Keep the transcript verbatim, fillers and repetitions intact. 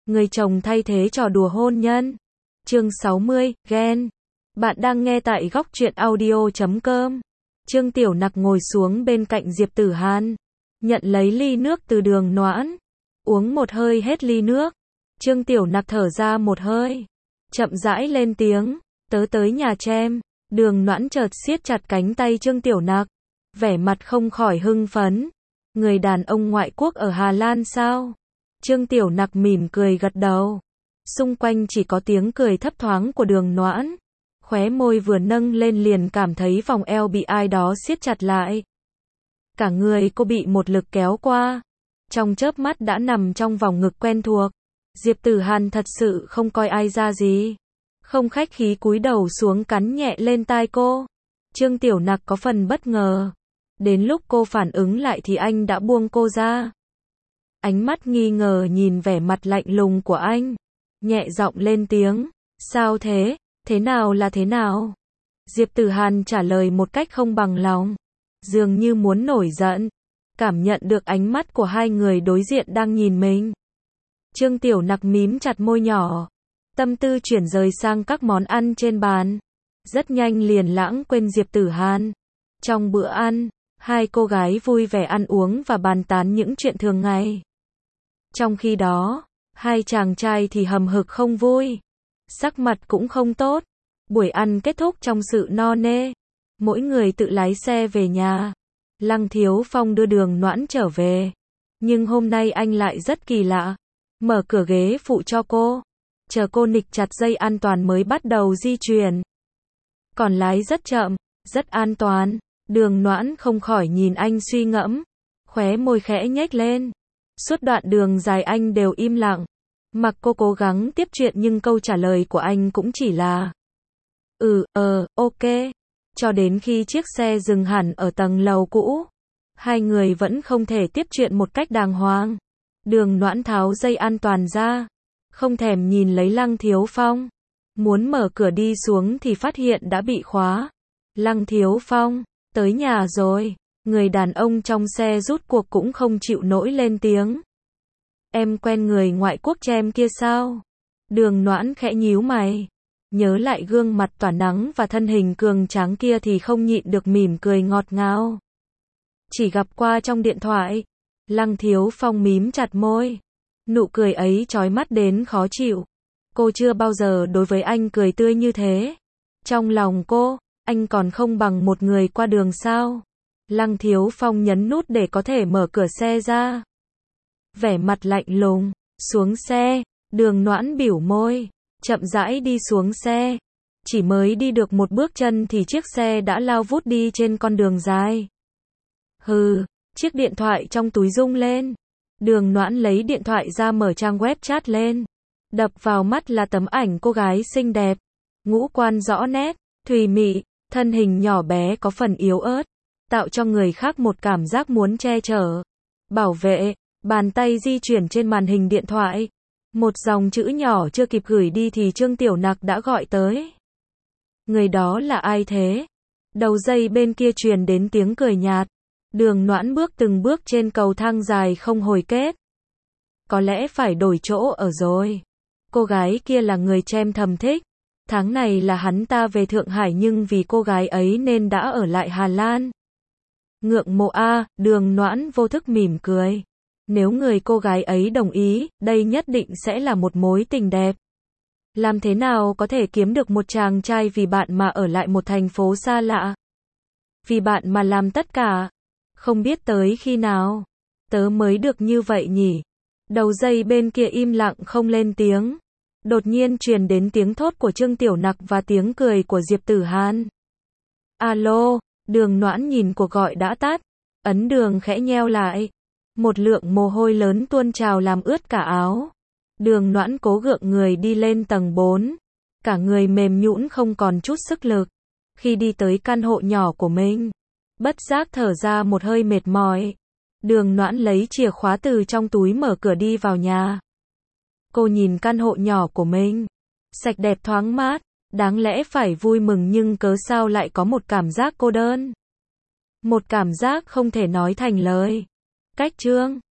Người chồng thay thế trò đùa hôn nhân. Chương sáu mươi, ghen. Bạn đang nghe tại góc truyện audio chấm com. Trương Tiểu Nặc ngồi xuống bên cạnh Diệp Tử Hàn, nhận lấy ly nước từ Đường Noãn, uống một hơi hết ly nước. Trương Tiểu Nặc thở ra một hơi, chậm rãi lên tiếng, tớ tới nhà Trem. Đường Noãn chợt siết chặt cánh tay Trương Tiểu Nặc, vẻ mặt không khỏi hưng phấn. Người đàn ông ngoại quốc ở Hà Lan sao? Trương Tiểu Nặc mỉm cười gật đầu. Xung quanh chỉ có tiếng cười thấp thoáng của Đường Noãn. Khóe môi vừa nâng lên liền cảm thấy vòng eo bị ai đó siết chặt lại. Cả người cô bị một lực kéo qua. Trong chớp mắt đã nằm trong vòng ngực quen thuộc. Diệp Tử Hàn thật sự không coi ai ra gì. Không khách khí cúi đầu xuống cắn nhẹ lên tai cô. Trương Tiểu Nặc có phần bất ngờ. Đến lúc cô phản ứng lại thì anh đã buông cô ra. Ánh mắt nghi ngờ nhìn vẻ mặt lạnh lùng của anh. Nhẹ giọng lên tiếng. Sao thế? Thế nào là thế nào? Diệp Tử Hàn trả lời một cách không bằng lòng. Dường như muốn nổi giận. Cảm nhận được ánh mắt của hai người đối diện đang nhìn mình. Trương Tiểu Nặc mím chặt môi nhỏ. Tâm tư chuyển rời sang các món ăn trên bàn. Rất nhanh liền lãng quên Diệp Tử Hàn. Trong bữa ăn, hai cô gái vui vẻ ăn uống và bàn tán những chuyện thường ngày. Trong khi đó, hai chàng trai thì hầm hực không vui. Sắc mặt cũng không tốt. Buổi ăn kết thúc trong sự no nê. Mỗi người tự lái xe về nhà. Lăng Thiếu Phong đưa Đường Noãn trở về. Nhưng hôm nay anh lại rất kỳ lạ. Mở cửa ghế phụ cho cô. Chờ cô nịch chặt dây an toàn mới bắt đầu di chuyển. Còn lái rất chậm, rất an toàn. Đường Noãn không khỏi nhìn anh suy ngẫm. Khóe môi khẽ nhếch lên. Suốt đoạn đường dài anh đều im lặng. Mặc cô cố gắng tiếp chuyện nhưng câu trả lời của anh cũng chỉ là Ừ, ờ, ok. Cho đến khi chiếc xe dừng hẳn ở tầng lầu cũ. Hai người vẫn không thể tiếp chuyện một cách đàng hoàng. Đường Noãn tháo dây an toàn ra. Không thèm nhìn lấy Lăng Thiếu Phong. Muốn mở cửa đi xuống thì phát hiện đã bị khóa. Lăng Thiếu Phong, tới nhà rồi. Người đàn ông trong xe rút cuộc cũng không chịu nổi lên tiếng. Em quen người ngoại quốc Trem kia sao? Đường Noãn khẽ nhíu mày. Nhớ lại gương mặt tỏa nắng và thân hình cường tráng kia thì không nhịn được mỉm cười ngọt ngào. Chỉ gặp qua trong điện thoại. Lăng Thiếu Phong mím chặt môi. Nụ cười ấy chói mắt đến khó chịu. Cô chưa bao giờ đối với anh cười tươi như thế. Trong lòng cô, anh còn không bằng một người qua đường sao? Lăng Thiếu Phong nhấn nút để có thể mở cửa xe ra. Vẻ mặt lạnh lùng, xuống xe. Đường Noãn bĩu môi, chậm rãi đi xuống xe. Chỉ mới đi được một bước chân thì chiếc xe đã lao vút đi trên con đường dài. Hừ, chiếc điện thoại trong túi rung lên. Đường Noãn lấy điện thoại ra mở trang web chat lên. Đập vào mắt là tấm ảnh cô gái xinh đẹp. Ngũ quan rõ nét, thùy mị, thân hình nhỏ bé có phần yếu ớt. Tạo cho người khác một cảm giác muốn che chở, bảo vệ. Bàn tay di chuyển trên màn hình điện thoại. Một dòng chữ nhỏ chưa kịp gửi đi thì Trương Tiểu Nặc đã gọi tới. Người đó là ai thế? Đầu dây bên kia truyền đến tiếng cười nhạt. Đường Noãn bước từng bước trên cầu thang dài không hồi kết. Có lẽ phải đổi chỗ ở rồi. Cô gái kia là người Trem thầm thích. Tháng này là hắn ta về Thượng Hải nhưng vì cô gái ấy nên đã ở lại Hà Lan. Ngưỡng mộ a, Đường Noãn vô thức mỉm cười. Nếu người cô gái ấy đồng ý, đây nhất định sẽ là một mối tình đẹp. Làm thế nào có thể kiếm được một chàng trai vì bạn mà ở lại một thành phố xa lạ? Vì bạn mà làm tất cả. Không biết tới khi nào tớ mới được như vậy nhỉ? Đầu dây bên kia im lặng không lên tiếng. Đột nhiên truyền đến tiếng thốt của Trương Tiểu Nặc và tiếng cười của Diệp Tử Hàn. Alo, Đường Noãn nhìn cuộc gọi đã tắt. Ấn đường khẽ nheo lại. Một lượng mồ hôi lớn tuôn trào làm ướt cả áo. Đường Noãn cố gượng người đi lên tầng bốn. Cả người mềm nhũn không còn chút sức lực. Khi đi tới căn hộ nhỏ của mình, bất giác thở ra một hơi mệt mỏi. Đường Noãn lấy chìa khóa từ trong túi mở cửa đi vào nhà. Cô nhìn căn hộ nhỏ của mình. Sạch đẹp thoáng mát. Đáng lẽ phải vui mừng nhưng cớ sao lại có một cảm giác cô đơn. Một cảm giác không thể nói thành lời. Cách Trương